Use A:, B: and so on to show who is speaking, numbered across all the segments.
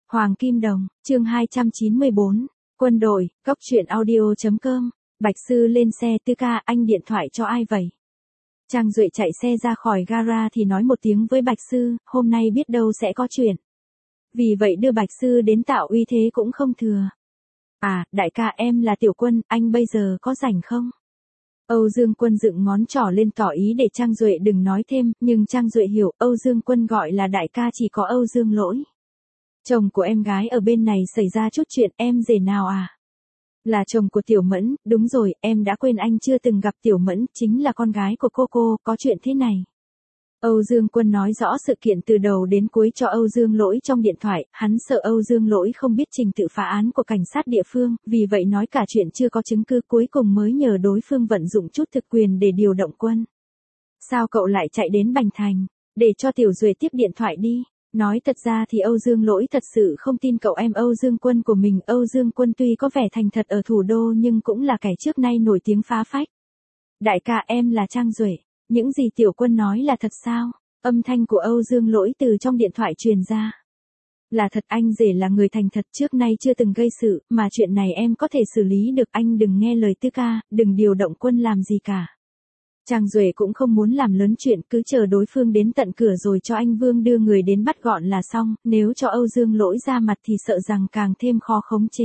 A: Hoàng Kim Đồng, chương 294, Quân đội, Cốc truyện audio.com, Bạch Sư lên xe. Tư ca, anh điện thoại cho ai vậy? Trang Duệ chạy xe ra khỏi gara thì nói một tiếng với Bạch Sư, hôm nay biết đâu sẽ có chuyện. Vì vậy đưa Bạch Sư đến tạo uy thế cũng không thừa. À, đại ca em là Tiểu Quân, anh bây giờ có rảnh không? Âu Dương Quân dựng ngón trỏ lên tỏ ý để Trang Duệ đừng nói thêm, nhưng Trang Duệ hiểu Âu Dương Quân gọi là đại ca chỉ có Âu Dương Lỗi. Chồng của em gái ở bên này xảy ra chút chuyện, em rể nào à? Là chồng của Tiểu Mẫn, đúng rồi, em đã quên anh chưa từng gặp Tiểu Mẫn, chính là con gái của cô, có chuyện thế này. Âu Dương Quân nói rõ sự kiện từ đầu đến cuối cho Âu Dương Lỗi trong điện thoại, hắn sợ Âu Dương Lỗi không biết trình tự phá án của cảnh sát địa phương, vì vậy nói cả chuyện chưa có chứng cứ, cuối cùng mới nhờ đối phương vận dụng chút thực quyền để điều động quân. Sao cậu lại chạy đến Bành Thành, để cho Tiểu Duệ tiếp điện thoại đi? Nói thật ra thì Âu Dương Lỗi thật sự không tin cậu em Âu Dương Quân của mình. Âu Dương Quân tuy có vẻ thành thật ở thủ đô nhưng cũng là kẻ trước nay nổi tiếng phá phách. Đại ca, em là Trang Duệ. Những gì Tiểu Quân nói là thật sao? Âm thanh của Âu Dương Lỗi từ trong điện thoại truyền ra. Là thật, anh rể là người thành thật, trước nay chưa từng gây sự, mà chuyện này em có thể xử lý được, anh đừng nghe lời Tư ca, đừng điều động quân làm gì cả. Trang Duệ cũng không muốn làm lớn chuyện, cứ chờ đối phương đến tận cửa rồi cho anh Vương đưa người đến bắt gọn là xong, nếu cho Âu Dương Lỗi ra mặt thì sợ rằng càng thêm khó khống chế.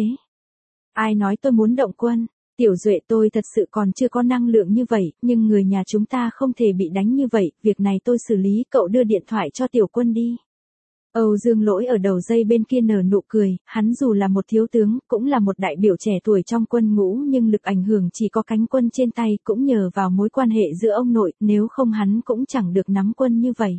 A: Ai nói tôi muốn động quân? Tiểu Duệ, tôi thật sự còn chưa có năng lượng như vậy, nhưng người nhà chúng ta không thể bị đánh như vậy, việc này tôi xử lý, cậu đưa điện thoại cho Tiểu Quân đi. Âu Dương Lỗi ở đầu dây bên kia nở nụ cười, hắn dù là một thiếu tướng, cũng là một đại biểu trẻ tuổi trong quân ngũ nhưng lực ảnh hưởng chỉ có cánh quân trên tay, cũng nhờ vào mối quan hệ giữa ông nội, nếu không hắn cũng chẳng được nắm quân như vậy.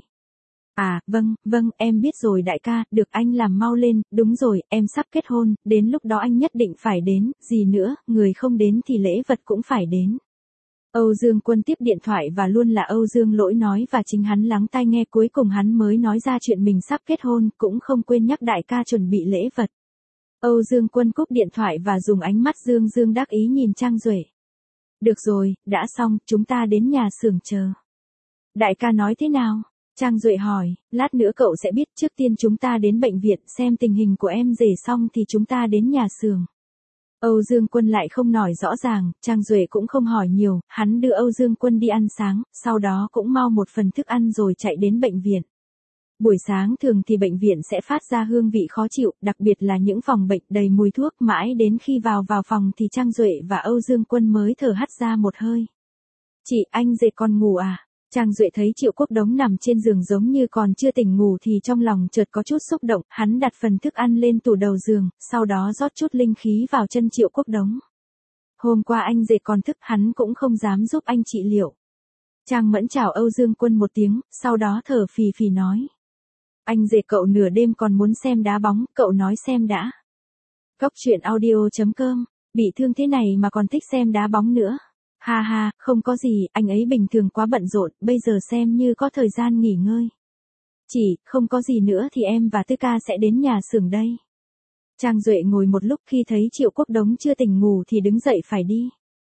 A: À, vâng, em biết rồi đại ca, được anh làm mau lên, đúng rồi, em sắp kết hôn, đến lúc đó anh nhất định phải đến, gì nữa, người không đến thì lễ vật cũng phải đến. Âu Dương Quân tiếp điện thoại và luôn là Âu Dương Lỗi nói và chính hắn lắng tai nghe, cuối cùng hắn mới nói ra chuyện mình sắp kết hôn, cũng không quên nhắc đại ca chuẩn bị lễ vật. Âu Dương Quân cúp điện thoại và dùng ánh mắt dương đắc ý nhìn Trang Duệ. Được rồi, đã xong, chúng ta đến nhà xưởng chờ. Đại ca nói thế nào? Trang Duệ hỏi, lát nữa cậu sẽ biết, trước tiên chúng ta đến bệnh viện xem tình hình của em rể xong thì chúng ta đến nhà xưởng. Âu Dương Quân lại không nói rõ ràng, Trang Duệ cũng không hỏi nhiều, hắn đưa Âu Dương Quân đi ăn sáng, sau đó cũng mau một phần thức ăn rồi chạy đến bệnh viện. Buổi sáng thường thì bệnh viện sẽ phát ra hương vị khó chịu, đặc biệt là những phòng bệnh đầy mùi thuốc, mãi đến khi vào phòng thì Trang Duệ và Âu Dương Quân mới thở hắt ra một hơi. Chị, anh rể còn ngủ à? Trang Duệ thấy Triệu Quốc Đống nằm trên giường giống như còn chưa tỉnh ngủ thì trong lòng chợt có chút xúc động, hắn đặt phần thức ăn lên tủ đầu giường, sau đó rót chút linh khí vào chân Triệu Quốc Đống. Hôm qua anh rể còn thức, hắn cũng không dám giúp anh trị liệu. Trang Mẫn chào Âu Dương Quân một tiếng, sau đó thở phì phì nói. Anh rể cậu nửa đêm còn muốn xem đá bóng, cậu nói xem đã. Cốc truyện audio.com, bị thương thế này mà còn thích xem đá bóng nữa. Ha ha, không có gì, anh ấy bình thường quá bận rộn, bây giờ xem như có thời gian nghỉ ngơi. Chỉ, không có gì nữa thì em và Tư ca sẽ đến nhà xưởng đây. Trang Duệ ngồi một lúc, khi thấy Triệu Quốc Đống chưa tỉnh ngủ thì đứng dậy phải đi.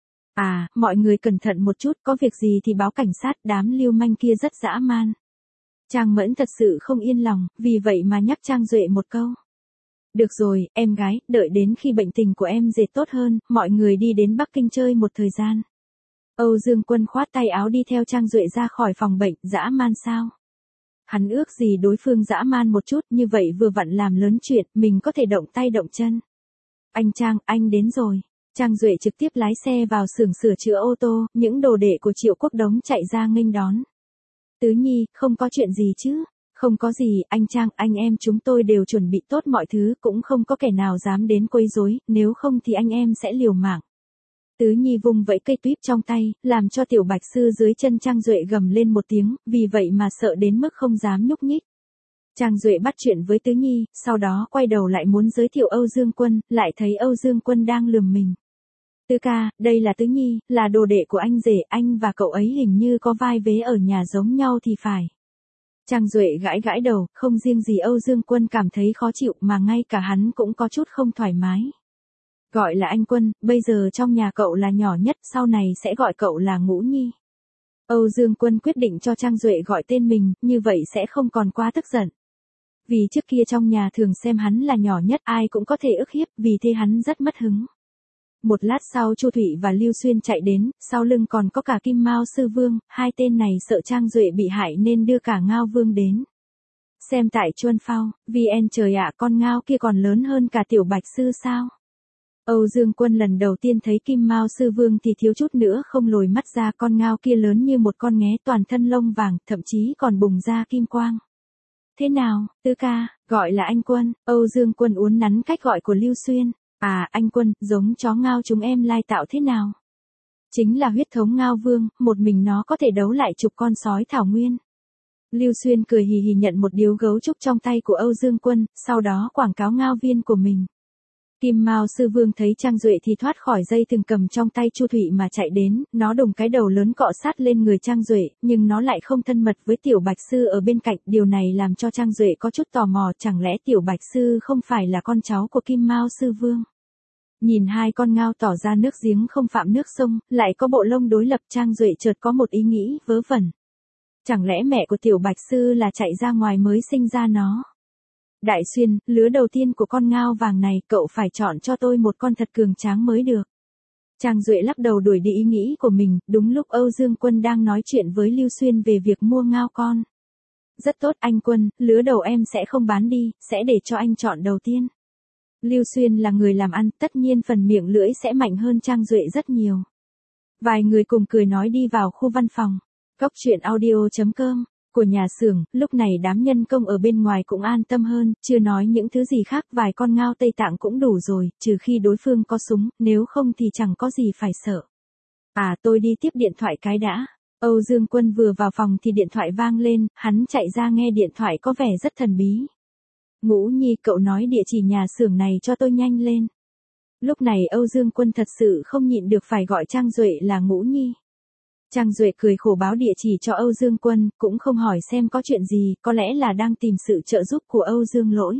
A: À, mọi người cẩn thận một chút, có việc gì thì báo cảnh sát, đám lưu manh kia rất dã man. Trang Mẫn thật sự không yên lòng, vì vậy mà nhắc Trang Duệ một câu. Được rồi, em gái, đợi đến khi bệnh tình của em rể tốt hơn, mọi người đi đến Bắc Kinh chơi một thời gian. Âu Dương Quân khoát tay áo đi theo Trang Duệ ra khỏi phòng bệnh. Dã man sao? Hắn ước gì đối phương dã man một chút, như vậy vừa vặn làm lớn chuyện, mình có thể động tay động chân. Anh Trang, anh đến rồi. Trang Duệ trực tiếp lái xe vào xưởng sửa chữa ô tô, những đồ đệ của Triệu Quốc Đống chạy ra nghênh đón. Tứ Nhi, không có chuyện gì chứ? Không có gì, anh Trang, anh em chúng tôi đều chuẩn bị tốt mọi thứ, cũng không có kẻ nào dám đến quấy rối, nếu không thì anh em sẽ liều mạng. Tứ Nhi vung vẫy cây tuýp trong tay, làm cho Tiểu Bạch Sư dưới chân Trang Duệ gầm lên một tiếng, vì vậy mà sợ đến mức không dám nhúc nhích. Trang Duệ bắt chuyện với Tứ Nhi, sau đó quay đầu lại muốn giới thiệu Âu Dương Quân, lại thấy Âu Dương Quân đang lườm mình. Tư ca, đây là Tứ Nhi, là đồ đệ của anh rể, anh và cậu ấy hình như có vai vế ở nhà giống nhau thì phải. Trang Duệ gãi đầu, không riêng gì Âu Dương Quân cảm thấy khó chịu mà ngay cả hắn cũng có chút không thoải mái. Gọi là anh Quân, bây giờ trong nhà cậu là nhỏ nhất, sau này sẽ gọi cậu là Ngũ Nhi. Âu Dương Quân quyết định cho Trang Duệ gọi tên mình, như vậy sẽ không còn quá tức giận. Vì trước kia trong nhà thường xem hắn là nhỏ nhất, ai cũng có thể ức hiếp, vì thế hắn rất mất hứng. Một lát sau Chu Thụy và Lưu Xuyên chạy đến, sau lưng còn có cả Kim Mao Sư Vương, hai tên này sợ Trang Duệ bị hại nên đưa cả Ngao Vương đến. Xem tại Chuân Phao, VN trời ạ, con ngao kia còn lớn hơn cả tiểu Bạch Sư sao? Âu Dương Quân lần đầu tiên thấy Kim Mao Sư Vương thì thiếu chút nữa không lồi mắt ra, con ngao kia lớn như một con nghé, toàn thân lông vàng, thậm chí còn bùng ra kim quang. Thế nào, Tư ca, gọi là anh Quân, Âu Dương Quân uốn nắn cách gọi của Lưu Xuyên. À, anh Quân, giống chó ngao chúng em lai tạo thế nào? Chính là huyết thống Ngao Vương, một mình nó có thể đấu lại chục con sói thảo nguyên. Lưu Xuyên cười hì hì nhận một điếu gấu trúc trong tay của Âu Dương Quân, sau đó quảng cáo ngao viên của mình. Kim Mao Sư Vương thấy Trang Duệ thì thoát khỏi dây thừng cầm trong tay Chu Thụy mà chạy đến, nó đùng cái đầu lớn cọ sát lên người Trang Duệ, nhưng nó lại không thân mật với tiểu Bạch Sư ở bên cạnh, điều này làm cho Trang Duệ có chút tò mò, chẳng lẽ tiểu Bạch Sư không phải là con cháu của Kim Mao Sư Vương. Nhìn hai con ngao tỏ ra nước giếng không phạm nước sông, lại có bộ lông đối lập, Trang Duệ chợt có một ý nghĩ vớ vẩn. Chẳng lẽ mẹ của tiểu Bạch Sư là chạy ra ngoài mới sinh ra nó? Đại Xuyên, lứa đầu tiên của con ngao vàng này, cậu phải chọn cho tôi một con thật cường tráng mới được. Trang Duệ lắc đầu đuổi đi ý nghĩ của mình, đúng lúc Âu Dương Quân đang nói chuyện với Lưu Xuyên về việc mua ngao con. Rất tốt anh Quân, lứa đầu em sẽ không bán đi, sẽ để cho anh chọn đầu tiên. Lưu Xuyên là người làm ăn, tất nhiên phần miệng lưỡi sẽ mạnh hơn Trang Duệ rất nhiều. Vài người cùng cười nói đi vào khu văn phòng. Góc truyện audio.com của nhà xưởng, lúc này đám nhân công ở bên ngoài cũng an tâm hơn, chưa nói những thứ gì khác, vài con ngao Tây Tạng cũng đủ rồi, trừ khi đối phương có súng, nếu không thì chẳng có gì phải sợ. À, tôi đi tiếp điện thoại cái đã. Âu Dương Quân vừa vào phòng thì điện thoại vang lên, hắn chạy ra nghe điện thoại có vẻ rất thần bí. Ngũ Nhi, cậu nói địa chỉ nhà xưởng này cho tôi nhanh lên. Lúc này Âu Dương Quân thật sự không nhịn được phải gọi Trang Duệ là Ngũ Nhi. Trang Duệ cười khổ báo địa chỉ cho Âu Dương Quân, cũng không hỏi xem có chuyện gì, có lẽ là đang tìm sự trợ giúp của Âu Dương Lỗi.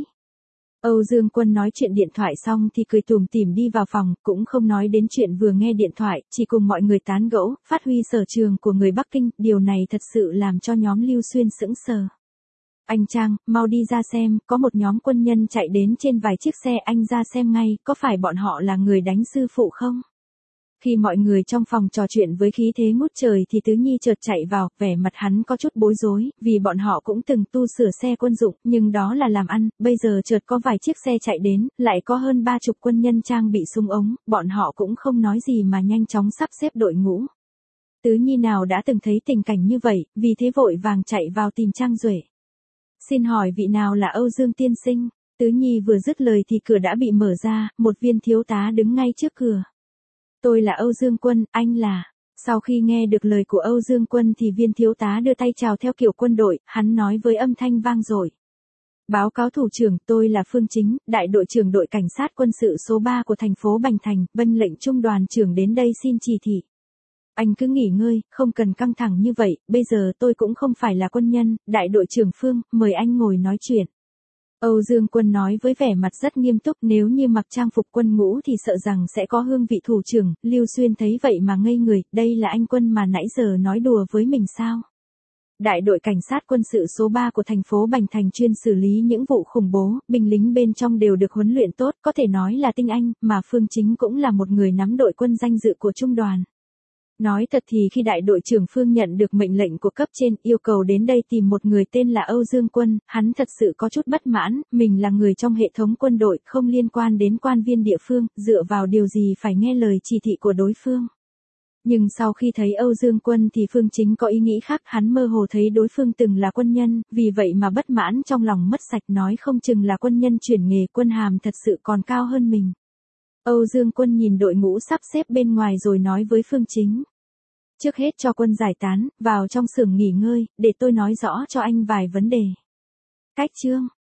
A: Âu Dương Quân nói chuyện điện thoại xong thì cười tủm tỉm đi vào phòng, cũng không nói đến chuyện vừa nghe điện thoại, chỉ cùng mọi người tán gẫu, phát huy sở trường của người Bắc Kinh, điều này thật sự làm cho nhóm Lưu Xuyên sững sờ. Anh Trang, mau đi ra xem, có một nhóm quân nhân chạy đến trên vài chiếc xe, anh ra xem ngay, có phải bọn họ là người đánh sư phụ không? Khi mọi người trong phòng trò chuyện với khí thế ngút trời thì Tứ Nhi chợt chạy vào, vẻ mặt hắn có chút bối rối, vì bọn họ cũng từng tu sửa xe quân dụng, nhưng đó là làm ăn, bây giờ chợt có vài chiếc xe chạy đến, lại có hơn 30 quân nhân trang bị súng ống, bọn họ cũng không nói gì mà nhanh chóng sắp xếp đội ngũ. Tứ Nhi nào đã từng thấy tình cảnh như vậy, vì thế vội vàng chạy vào tìm Trang Duệ. Xin hỏi vị nào là Âu Dương tiên sinh? Tứ Nhi vừa dứt lời thì cửa đã bị mở ra, một viên thiếu tá đứng ngay trước cửa. Tôi là Âu Dương Quân, anh là... Sau khi nghe được lời của Âu Dương Quân thì viên thiếu tá đưa tay chào theo kiểu quân đội, hắn nói với âm thanh vang dội. Báo cáo thủ trưởng, tôi là Phương Chính, đại đội trưởng đội cảnh sát quân sự số 3 của thành phố Bành Thành, vâng lệnh trung đoàn trưởng đến đây xin chỉ thị. Anh cứ nghỉ ngơi, không cần căng thẳng như vậy, bây giờ tôi cũng không phải là quân nhân, đại đội trưởng Phương, mời anh ngồi nói chuyện. Âu Dương Quân nói với vẻ mặt rất nghiêm túc, nếu như mặc trang phục quân ngũ thì sợ rằng sẽ có hương vị thủ trưởng, Lưu Xuyên thấy vậy mà ngây người, đây là anh Quân mà nãy giờ nói đùa với mình sao? Đại đội cảnh sát quân sự số 3 của thành phố Bành Thành chuyên xử lý những vụ khủng bố, binh lính bên trong đều được huấn luyện tốt, có thể nói là tinh anh, mà Phương Chính cũng là một người nắm đội quân danh dự của trung đoàn. Nói thật thì khi đại đội trưởng Phương nhận được mệnh lệnh của cấp trên yêu cầu đến đây tìm một người tên là Âu Dương Quân, hắn thật sự có chút bất mãn, mình là người trong hệ thống quân đội, không liên quan đến quan viên địa phương, dựa vào điều gì phải nghe lời chỉ thị của đối phương. Nhưng sau khi thấy Âu Dương Quân thì Phương Chính có ý nghĩ khác, hắn mơ hồ thấy đối phương từng là quân nhân, vì vậy mà bất mãn trong lòng mất sạch, nói không chừng là quân nhân chuyển nghề, quân hàm thật sự còn cao hơn mình. Âu Dương Quân nhìn đội ngũ sắp xếp bên ngoài rồi nói với Phương Chính. Trước hết cho quân giải tán, vào trong xưởng nghỉ ngơi, để tôi nói rõ cho anh vài vấn đề. Cách chương